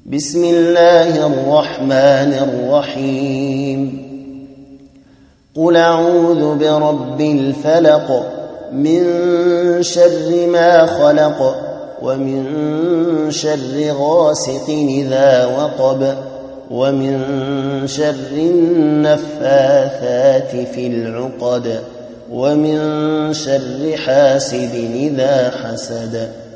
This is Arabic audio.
بسم الله الرحمن الرحيم قل أعوذ برب الفلق من شر ما خلق ومن شر غاسق إذا وقب ومن شر النفاثات في العقد ومن شر حاسد إذا حسد